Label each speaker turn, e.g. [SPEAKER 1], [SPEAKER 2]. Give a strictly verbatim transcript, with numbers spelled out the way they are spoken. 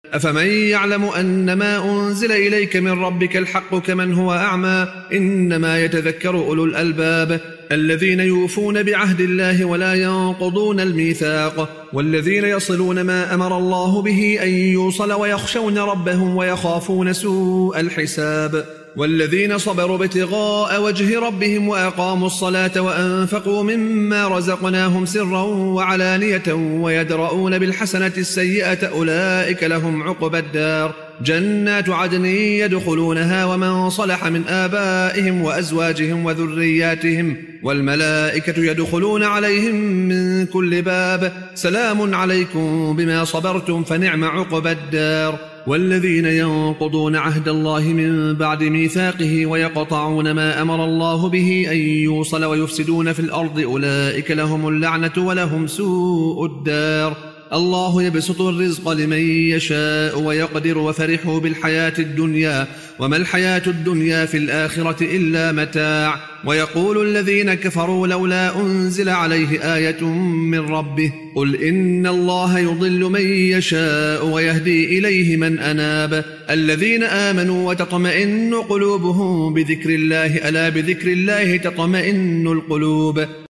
[SPEAKER 1] أفمن يعلم أن ما أنزل إليك من ربك الحق كمن هو أعمى إنما يتذكر أولو الألباب الذين يوفون بعهد الله ولا ينقضون الميثاق والذين يصلون ما أمر الله به أن يوصل ويخشون ربهم ويخافون سوء الحساب والذين صبروا ابتغاء وجه ربهم وأقاموا الصلاة وأنفقوا مما رزقناهم سرا وعلانية ويدرؤون بالحسنة السيئة أولئك لهم عقبى الدار جنات عدن يدخلونها ومن صلح من آبائهم وأزواجهم وذرياتهم والملائكة يدخلون عليهم من كل باب سلام عليكم بما صبرتم فنعم عقبى الدار والذين ينقضون عهد الله من بعد ميثاقه ويقطعون ما أمر الله به أن يوصل ويفسدون في الأرض أولئك لهم اللعنة ولهم سوء الدار الله يبسط الرزق لمن يشاء ويقدر وفرحوا بالحياة الدنيا وما الحياة الدنيا في الآخرة إلا متاع ويقول الذين كفروا لولا أنزل عليه آية من ربه قل إن الله يضل من يشاء ويهدي إليه من أناب الذين آمنوا وتطمئن قلوبهم بذكر الله ألا بذكر الله تطمئن القلوب